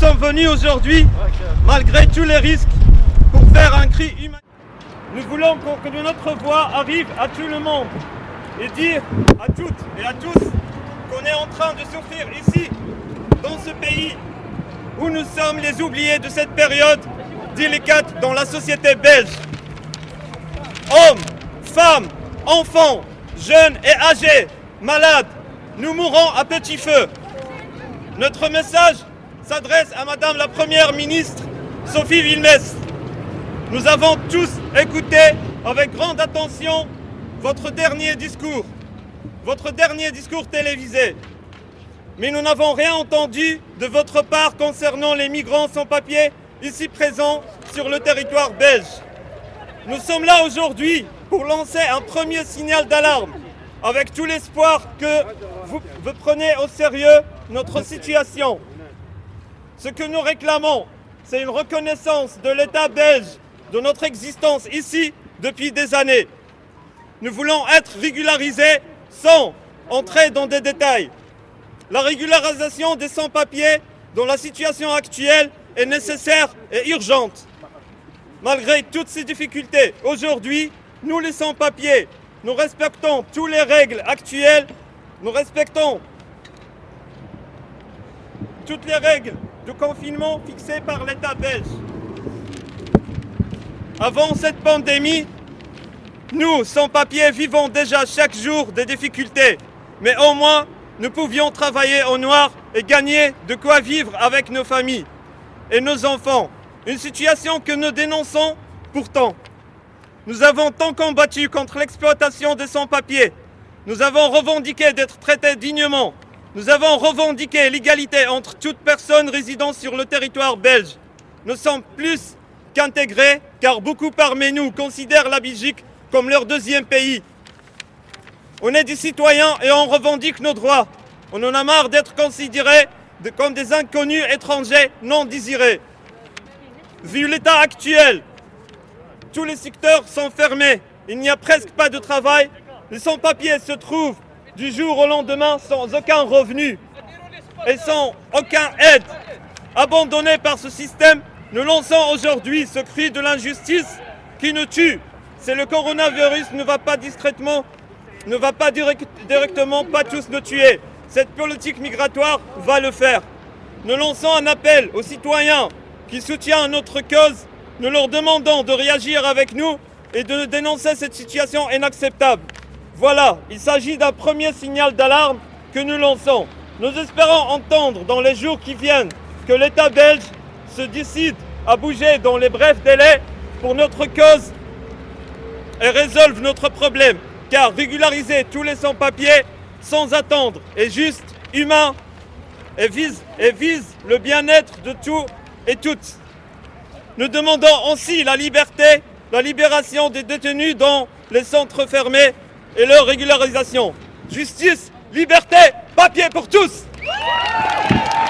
sommes venus aujourd'hui, malgré tous les risques, pour faire un cri humain. Nous voulons que notre voix arrive à tout le monde et dire à toutes et à tous qu'on est en train de souffrir ici, dans ce pays, où nous sommes les oubliés de cette période délicate dans la société belge. Hommes, femmes, enfants, jeunes et âgés, malades, nous mourons à petit feu. Notre message s'adresse à Madame la Première ministre, Sophie Wilmès. Nous avons tous écouté avec grande attention votre dernier discours télévisé. Mais nous n'avons rien entendu de votre part concernant les migrants sans papier ici présents sur le territoire belge. Nous sommes là aujourd'hui pour lancer un premier signal d'alarme, avec tout l'espoir que vous preniez au sérieux notre situation. Ce que nous réclamons, c'est une reconnaissance de l'État belge de notre existence ici depuis des années. Nous voulons être régularisés sans entrer dans des détails. La régularisation des sans-papiers dans la situation actuelle est nécessaire et urgente. Malgré toutes ces difficultés, aujourd'hui, nous les sans-papiers, nous respectons toutes les règles actuelles, nous respectons toutes les règles de confinement fixées par l'État belge. Avant cette pandémie, nous, sans-papiers, vivons déjà chaque jour des difficultés, mais au moins, nous pouvions travailler au noir et gagner de quoi vivre avec nos familles et nos enfants. Une situation que nous dénonçons pourtant. Nous avons tant combattu contre l'exploitation des sans-papiers. Nous avons revendiqué d'être traités dignement. Nous avons revendiqué l'égalité entre toutes personnes résidant sur le territoire belge. Nous sommes plus qu'intégrés car beaucoup parmi nous considèrent la Belgique comme leur deuxième pays. On est des citoyens et on revendique nos droits. On en a marre d'être considérés comme des inconnus étrangers non désirés. Vu l'état actuel, tous les secteurs sont fermés. Il n'y a presque pas de travail. Les sans-papiers se trouvent du jour au lendemain sans aucun revenu et sans aucune aide. Abandonnés par ce système, nous lançons aujourd'hui ce cri de l'injustice qui nous tue. C'est le coronavirus ne va pas directement pas tous nous tuer. Cette politique migratoire va le faire. Nous lançons un appel aux citoyens qui soutiennent notre cause. Nous leur demandons de réagir avec nous et de dénoncer cette situation inacceptable. Voilà, il s'agit d'un premier signal d'alarme que nous lançons. Nous espérons entendre dans les jours qui viennent que l'État belge se décide à bouger dans les brefs délais pour notre cause et résolve notre problème. Car régulariser tous les sans-papiers sans attendre est juste, humain et vise le bien-être de tous et toutes. Nous demandons aussi la libération des détenus dans les centres fermés et leur régularisation. Justice, liberté, papier pour tous!